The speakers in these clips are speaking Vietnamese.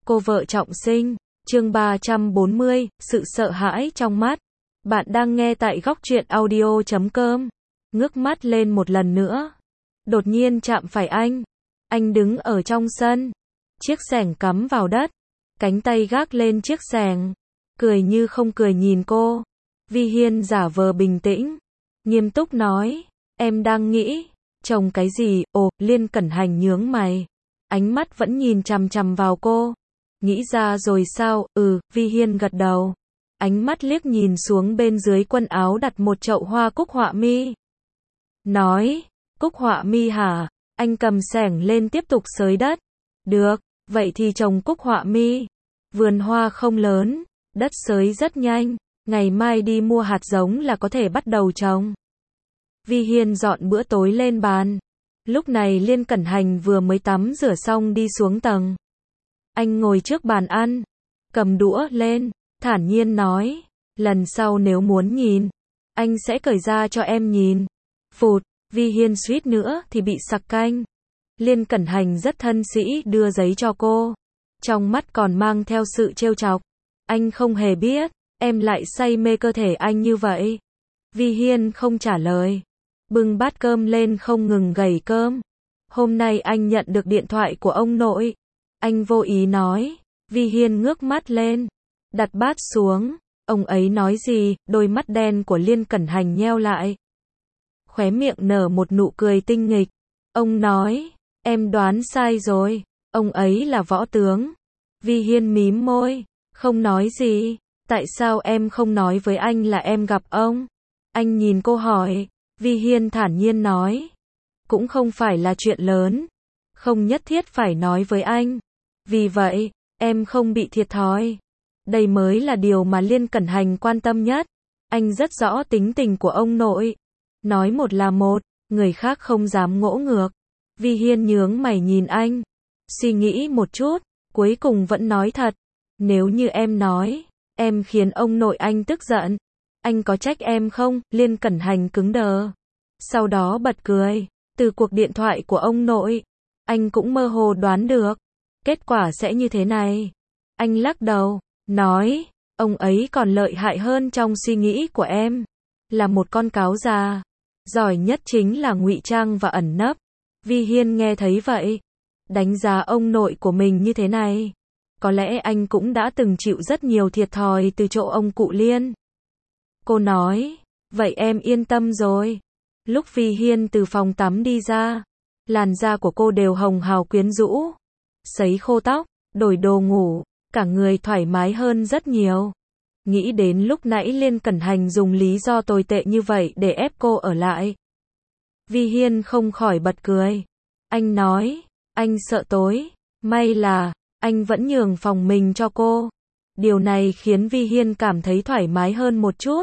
Cô vợ trọng sinh, chương 340, sự sợ hãi trong mắt. Bạn đang nghe tại góc truyện audio.com. Ngước mắt lên một lần nữa. Đột nhiên chạm phải anh. Anh đứng ở trong sân. Chiếc xẻng cắm vào đất. Cánh tay gác lên chiếc xẻng. Cười như không cười nhìn cô. Vi Hiên giả vờ bình tĩnh. Nghiêm túc nói. Em đang nghĩ. Chồng cái gì? Ồ, Liên Cẩn Hành nhướng mày. Ánh mắt vẫn nhìn chằm chằm vào cô. Nghĩ ra rồi sao? Vi Hiên gật đầu. Ánh mắt liếc nhìn xuống bên dưới quần áo đặt một chậu hoa cúc họa mi. Nói, cúc họa mi hả? Anh cầm xẻng lên tiếp tục xới đất. Được, vậy thì trồng cúc họa mi. Vườn hoa không lớn, đất xới rất nhanh. Ngày mai đi mua hạt giống là có thể bắt đầu trồng. Vi Hiên dọn bữa tối lên bàn. Lúc này Liên Cẩn Hành vừa mới tắm rửa xong đi xuống tầng. Anh ngồi trước bàn ăn, cầm đũa lên, thản nhiên nói, lần sau nếu muốn nhìn, anh sẽ cởi ra cho em nhìn. Phụt, Vi Hiên suýt nữa thì bị sặc canh. Liên Cẩn Hành rất thân sĩ đưa giấy cho cô, trong mắt còn mang theo sự trêu chọc. Anh không hề biết, em lại say mê cơ thể anh như vậy. Vi Hiên không trả lời, bưng bát cơm lên không ngừng gẩy cơm. Hôm nay anh nhận được điện thoại của ông nội. Anh vô ý nói. Vi Hiên ngước mắt lên, đặt bát xuống. Ông ấy nói gì? Đôi mắt đen của Liên Cẩn Hành nheo lại. Khóe miệng nở một nụ cười tinh nghịch. Ông nói, em đoán sai rồi. Ông ấy là võ tướng. Vi Hiên mím môi, không nói gì. Tại sao em không nói với anh là em gặp ông? Anh nhìn cô hỏi. Vi Hiên thản nhiên nói. Cũng không phải là chuyện lớn. Không nhất thiết phải nói với anh. Vì vậy, em không bị thiệt thòi. Đây mới là điều mà Liên Cẩn Hành quan tâm nhất. Anh rất rõ tính tình của ông nội. Nói một là một, người khác không dám ngỗ ngược. Vi Hiên nhướng mày nhìn anh. Suy nghĩ một chút, cuối cùng vẫn nói thật. Nếu như em nói, em khiến ông nội anh tức giận. Anh có trách em không? Liên Cẩn Hành cứng đờ. Sau đó bật cười. Từ cuộc điện thoại của ông nội, anh cũng mơ hồ đoán được. Kết quả sẽ như thế này. Anh lắc đầu, nói, ông ấy còn lợi hại hơn trong suy nghĩ của em. Là một con cáo già. Giỏi nhất chính là ngụy trang và ẩn nấp. Vi Hiên nghe thấy vậy. Đánh giá ông nội của mình như thế này. Có lẽ anh cũng đã từng chịu rất nhiều thiệt thòi từ chỗ ông cụ Liên. Cô nói, vậy em yên tâm rồi. Lúc Vi Hiên từ phòng tắm đi ra, làn da của cô đều hồng hào quyến rũ. Sấy khô tóc, đổi đồ ngủ, cả người thoải mái hơn rất nhiều. Nghĩ đến lúc nãy Liên Cẩn Hành dùng lý do tồi tệ như vậy để ép cô ở lại. Vi Hiên không khỏi bật cười. Anh nói, anh sợ tối. May là, anh vẫn nhường phòng mình cho cô. Điều này khiến Vi Hiên cảm thấy thoải mái hơn một chút.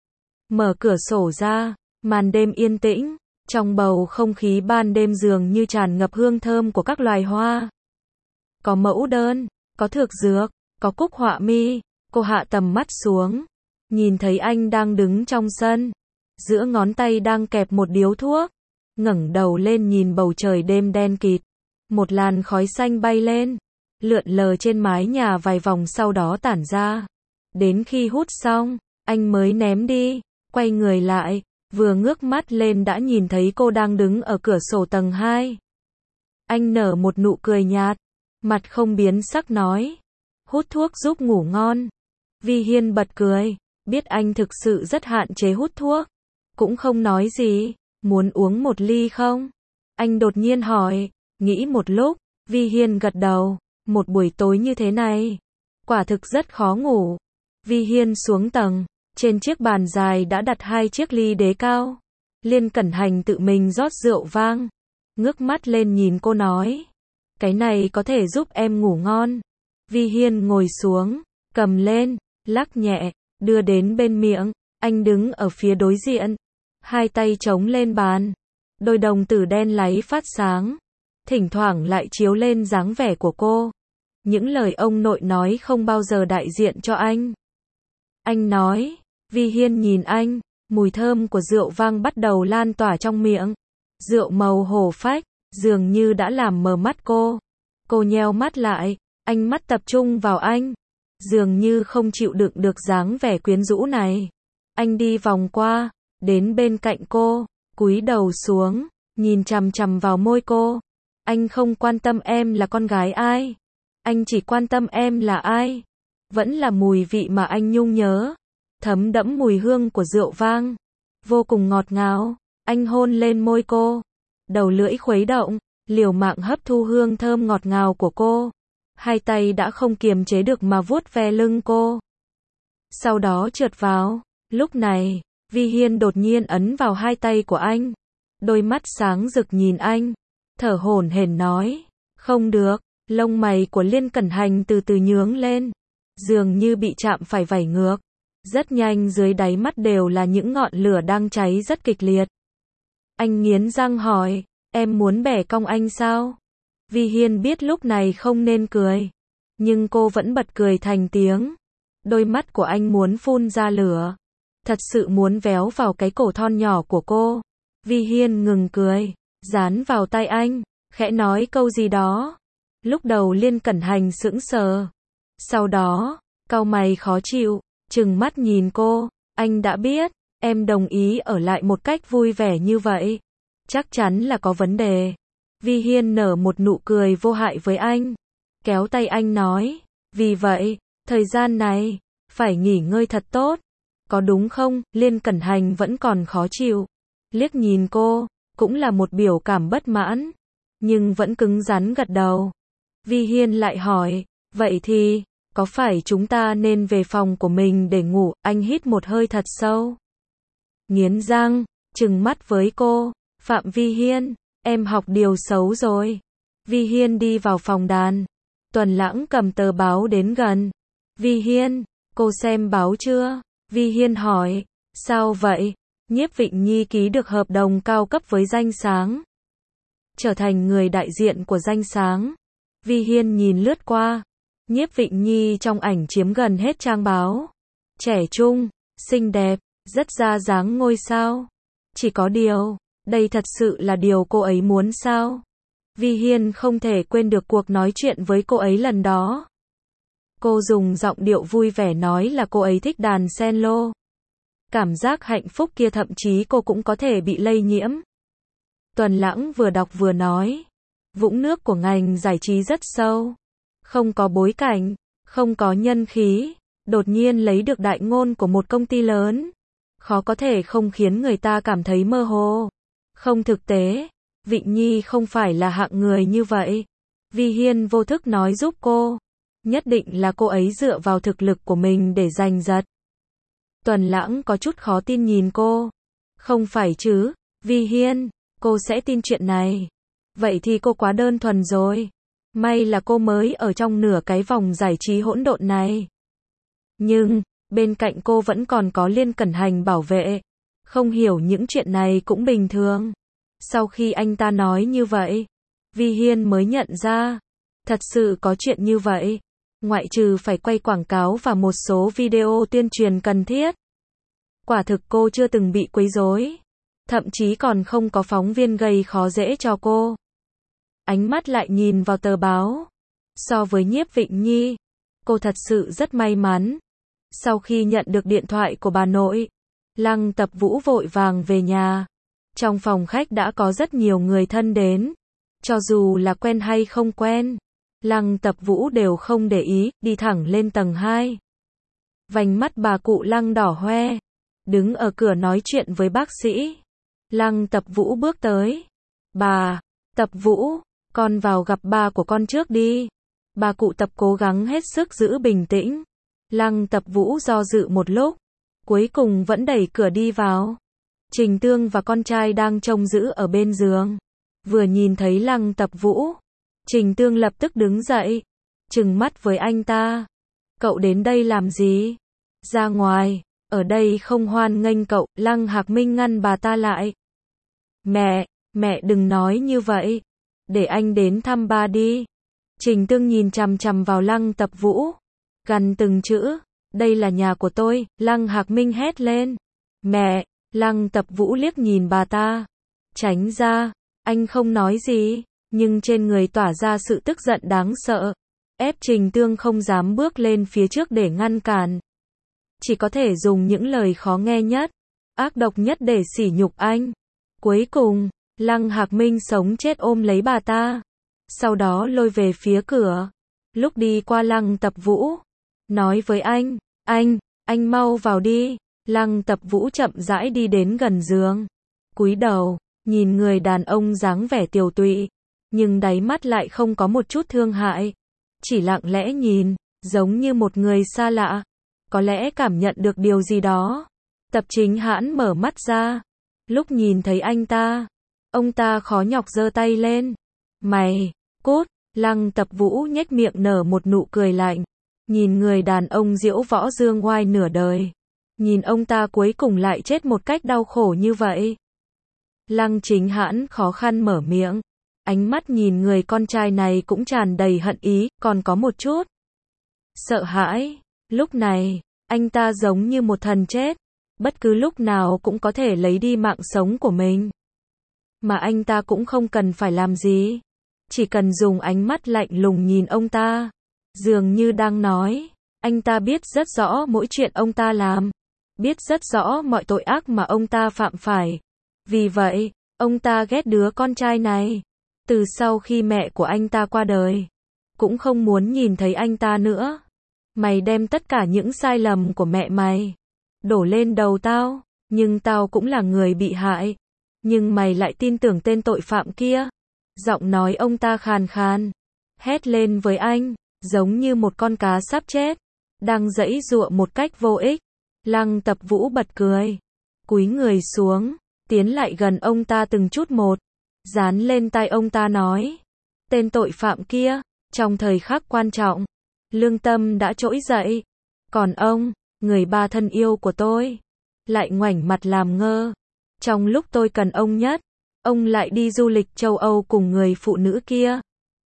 Mở cửa sổ ra, màn đêm yên tĩnh. Trong bầu không khí ban đêm dường như tràn ngập hương thơm của các loài hoa. Có mẫu đơn, có thược dược, có cúc họa mi. Cô hạ tầm mắt xuống, nhìn thấy anh đang đứng trong sân, giữa ngón tay đang kẹp một điếu thuốc, ngẩng đầu lên nhìn bầu trời đêm đen kịt. Một làn khói xanh bay lên, lượn lờ trên mái nhà vài vòng sau đó tản ra. Đến khi hút xong, anh mới ném đi, quay người lại, vừa ngước mắt lên đã nhìn thấy cô đang đứng ở cửa sổ tầng 2. Anh nở một nụ cười nhạt, mặt không biến sắc nói, hút thuốc giúp ngủ ngon. Vi Hiên bật cười, biết anh thực sự rất hạn chế hút thuốc, cũng không nói gì. Muốn uống một ly không? Anh đột nhiên hỏi. Nghĩ một lúc, Vi Hiên gật đầu. Một buổi tối như thế này, quả thực rất khó ngủ. Vi Hiên xuống tầng, trên chiếc bàn dài đã đặt 2 chiếc ly đế cao. Liên Cẩn Hành tự mình rót rượu vang, ngước mắt lên nhìn cô nói, cái này có thể giúp em ngủ ngon. Vi Hiên ngồi xuống, cầm lên, lắc nhẹ, đưa đến bên miệng. Anh đứng ở phía đối diện, hai tay chống lên bàn, đôi đồng tử đen láy phát sáng, thỉnh thoảng lại chiếu lên dáng vẻ của cô. Những lời ông nội nói không bao giờ đại diện cho anh. Anh nói. Vi Hiên nhìn anh, mùi thơm của rượu vang bắt đầu lan tỏa trong miệng. Rượu màu hổ phách, dường như đã làm mờ mắt cô. Cô nheo mắt lại, Ánh mắt tập trung vào anh, dường như không chịu đựng được dáng vẻ quyến rũ này. Anh đi vòng qua, đến bên cạnh cô, cúi đầu xuống, nhìn chằm chằm vào môi cô. Anh không quan tâm em là con gái ai. Anh chỉ quan tâm em là ai. Vẫn là mùi vị mà anh nhung nhớ. Thấm đẫm mùi hương của rượu vang. Vô cùng ngọt ngào. Anh hôn lên môi cô. Đầu lưỡi khuấy động, liều mạng hấp thu hương thơm ngọt ngào của cô. Hai tay đã không kiềm chế được mà vuốt ve lưng cô. Sau đó trượt vào. Lúc này, Vi Hiên đột nhiên ấn vào hai tay của anh. Đôi mắt sáng rực nhìn anh. Thở hổn hển nói. Không được. Lông mày của Liên Cẩn Hành từ từ nhướng lên. Dường như bị chạm phải vảy ngược. Rất nhanh dưới đáy mắt đều là những ngọn lửa đang cháy rất kịch liệt. Anh nghiến răng hỏi. Em muốn bẻ cong anh sao? Vi Hiên biết lúc này không nên cười. Nhưng cô vẫn bật cười thành tiếng. Đôi mắt của anh muốn phun ra lửa. Thật sự muốn véo vào cái cổ thon nhỏ của cô. Vi Hiên ngừng cười. Dán vào tay anh. Khẽ nói câu gì đó. Lúc đầu Liên Cẩn Hành sững sờ. Sau đó, cau mày khó chịu. Trừng mắt nhìn cô. Anh đã biết. Em đồng ý ở lại một cách vui vẻ như vậy. Chắc chắn là có vấn đề. Vi Hiên nở một nụ cười vô hại với anh. Kéo tay anh nói. Vì vậy, thời gian này, phải nghỉ ngơi thật tốt. Có đúng không? Liên Cẩn Hành vẫn còn khó chịu. Liếc nhìn cô, cũng là một biểu cảm bất mãn. Nhưng vẫn cứng rắn gật đầu. Vi Hiên lại hỏi. Vậy thì, có phải chúng ta nên về phòng của mình để ngủ? Anh hít một hơi thật sâu. Nghiến răng, trừng mắt với cô. Phạm Vi Hiên, em học điều xấu rồi. Vi Hiên đi vào phòng đàn. Tuần Lãng cầm tờ báo đến gần. Vi Hiên, cô xem báo chưa? Vi Hiên hỏi. Sao vậy? Nhiếp Vịnh Nhi ký được hợp đồng cao cấp với Danh Sáng. Trở thành người đại diện của Danh Sáng. Vi Hiên nhìn lướt qua. Nhiếp Vịnh Nhi trong ảnh chiếm gần hết trang báo. Trẻ trung, xinh đẹp, rất ra dáng ngôi sao. Chỉ có điều, đây thật sự là điều cô ấy muốn sao? Vi Hiên không thể quên được cuộc nói chuyện với cô ấy lần đó. Cô dùng giọng điệu vui vẻ nói là cô ấy thích đàn cello. Cảm giác hạnh phúc kia thậm chí cô cũng có thể bị lây nhiễm. Tuần Lãng vừa đọc vừa nói. Vũng nước của ngành giải trí rất sâu. Không có bối cảnh, không có nhân khí. Đột nhiên lấy được đại ngôn của một công ty lớn. Khó có thể không khiến người ta cảm thấy mơ hồ. Không thực tế. Vịnh Nhi không phải là hạng người như vậy. Vi Hiên vô thức nói giúp cô. Nhất định là cô ấy dựa vào thực lực của mình để giành giật. Tuần Lãng có chút khó tin nhìn cô. Không phải chứ, Vi Hiên, cô sẽ tin chuyện này. Vậy thì cô quá đơn thuần rồi. May là cô mới ở trong nửa cái vòng giải trí hỗn độn này. Nhưng, bên cạnh cô vẫn còn có Liên Cẩn Hành bảo vệ. Không hiểu những chuyện này cũng bình thường. Sau khi anh ta nói như vậy, Vi Hiên mới nhận ra. Thật sự có chuyện như vậy. Ngoại trừ phải quay quảng cáo và một số video tuyên truyền cần thiết. Quả thực cô chưa từng bị quấy rối. Thậm chí còn không có phóng viên gây khó dễ cho cô. Ánh mắt lại nhìn vào tờ báo. So với Nhiếp Vịnh Nhi, cô thật sự rất may mắn. Sau khi nhận được điện thoại của bà nội, Lăng Tập Vũ vội vàng về nhà. Trong phòng khách đã có rất nhiều người thân đến. Cho dù là quen hay không quen, Lăng Tập Vũ đều không để ý, đi thẳng lên tầng 2. Vành mắt bà cụ Lăng đỏ hoe, đứng ở cửa nói chuyện với bác sĩ. Lăng Tập Vũ bước tới. Bà, Tập Vũ, con vào gặp ba của con trước đi. Bà cụ Tập cố gắng hết sức giữ bình tĩnh. Lăng Tập Vũ do dự một lúc, cuối cùng vẫn đẩy cửa đi vào. Trình Tương và con trai đang trông giữ ở bên giường. Vừa nhìn thấy Lăng Tập Vũ, Trình Tương lập tức đứng dậy, trừng mắt với anh ta. Cậu đến đây làm gì? Ra ngoài, ở đây không hoan nghênh cậu. Lăng Hạc Minh ngăn bà ta lại. Mẹ đừng nói như vậy. Để anh đến thăm ba đi. Trình Tương nhìn chằm chằm vào Lăng Tập Vũ, gằn từng chữ. Đây là nhà của tôi. Lăng Hạc Minh hét lên. Mẹ! Lăng Tập Vũ liếc nhìn bà ta. Tránh ra. Anh không nói gì, nhưng trên người tỏa ra sự tức giận đáng sợ. ép Trình Tương không dám bước lên phía trước để ngăn cản. Chỉ có thể dùng những lời khó nghe nhất, ác độc nhất để sỉ nhục anh. Cuối cùng, Lăng Hạc Minh sống chết ôm lấy bà ta. Sau đó lôi về phía cửa. Lúc đi qua Lăng Tập Vũ, nói với anh mau vào đi. Lăng Tập Vũ chậm rãi đi đến gần giường. Cúi đầu, nhìn người đàn ông dáng vẻ tiều tụy, nhưng đáy mắt lại không có một chút thương hại. Chỉ lặng lẽ nhìn, giống như một người xa lạ. Có lẽ cảm nhận được điều gì đó. Tập Chính Hãn mở mắt ra. Lúc nhìn thấy anh ta, ông ta khó nhọc giơ tay lên. Mày, cút. Lăng Tập Vũ nhếch miệng nở một nụ cười lạnh. Nhìn người đàn ông diễu võ dương oai nửa đời. Nhìn ông ta cuối cùng lại chết một cách đau khổ như vậy. Lăng Chính Hãn khó khăn mở miệng. Ánh mắt nhìn người con trai này cũng tràn đầy hận ý, còn có một chút sợ hãi. Lúc này, anh ta giống như một thần chết. Bất cứ lúc nào cũng có thể lấy đi mạng sống của mình. Mà anh ta cũng không cần phải làm gì. Chỉ cần dùng ánh mắt lạnh lùng nhìn ông ta. Dường như đang nói, anh ta biết rất rõ mỗi chuyện ông ta làm. Biết rất rõ mọi tội ác mà ông ta phạm phải. Vì vậy, ông ta ghét đứa con trai này. Từ sau khi mẹ của anh ta qua đời, cũng không muốn nhìn thấy anh ta nữa. Mày đem tất cả những sai lầm của mẹ mày đổ lên đầu tao, nhưng tao cũng là người bị hại. Nhưng mày lại tin tưởng tên tội phạm kia. Giọng nói ông ta khàn khàn, hét lên với anh, giống như một con cá sắp chết, đang giãy giụa một cách vô ích. Lăng Tập Vũ bật cười, cúi người xuống, tiến lại gần ông ta từng chút một, dán lên tai ông ta nói, tên tội phạm kia, trong thời khắc quan trọng, lương tâm đã trỗi dậy. Còn ông, người ba thân yêu của tôi, lại ngoảnh mặt làm ngơ. Trong lúc tôi cần ông nhất, ông lại đi du lịch châu Âu cùng người phụ nữ kia.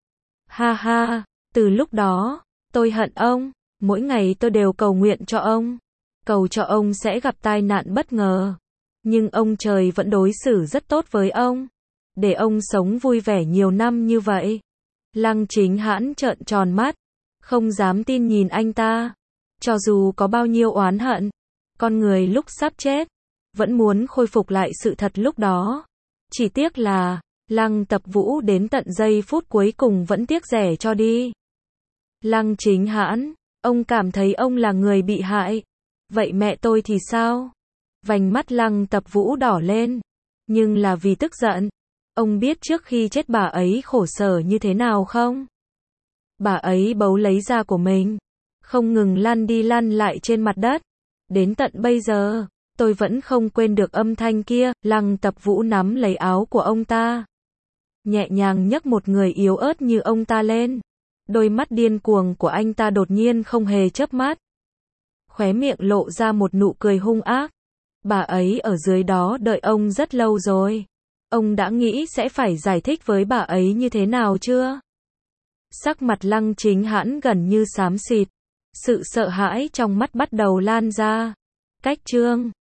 Ha ha, từ lúc đó, tôi hận ông, mỗi ngày tôi đều cầu nguyện cho ông. Cầu cho ông sẽ gặp tai nạn bất ngờ. Nhưng ông trời vẫn đối xử rất tốt với ông. Để ông sống vui vẻ nhiều năm như vậy. Lăng Chính Hãn trợn tròn mắt, không dám tin nhìn anh ta. Cho dù có bao nhiêu oán hận, con người lúc sắp chết, vẫn muốn khôi phục lại sự thật lúc đó. Chỉ tiếc là, Lăng Tập Vũ đến tận giây phút cuối cùng vẫn tiếc rẻ cho đi. Lăng Chính Hãn, ông cảm thấy ông là người bị hại. Vậy mẹ tôi thì sao? Vành mắt Lăng Tập Vũ đỏ lên. Nhưng là vì tức giận. Ông biết trước khi chết bà ấy khổ sở như thế nào không? Bà ấy bấu lấy da của mình, không ngừng lăn đi lăn lại trên mặt đất. Đến tận bây giờ, tôi vẫn không quên được âm thanh kia. Lăng Tập Vũ nắm lấy áo của ông ta, nhẹ nhàng nhấc một người yếu ớt như ông ta lên. Đôi mắt điên cuồng của anh ta đột nhiên không hề chớp mắt. Khóe miệng lộ ra một nụ cười hung ác. Bà ấy ở dưới đó đợi ông rất lâu rồi. Ông đã nghĩ sẽ phải giải thích với bà ấy như thế nào chưa? Sắc mặt Lăng Chính Hãn gần như xám xịt. Sự sợ hãi trong mắt bắt đầu lan ra. Cách chương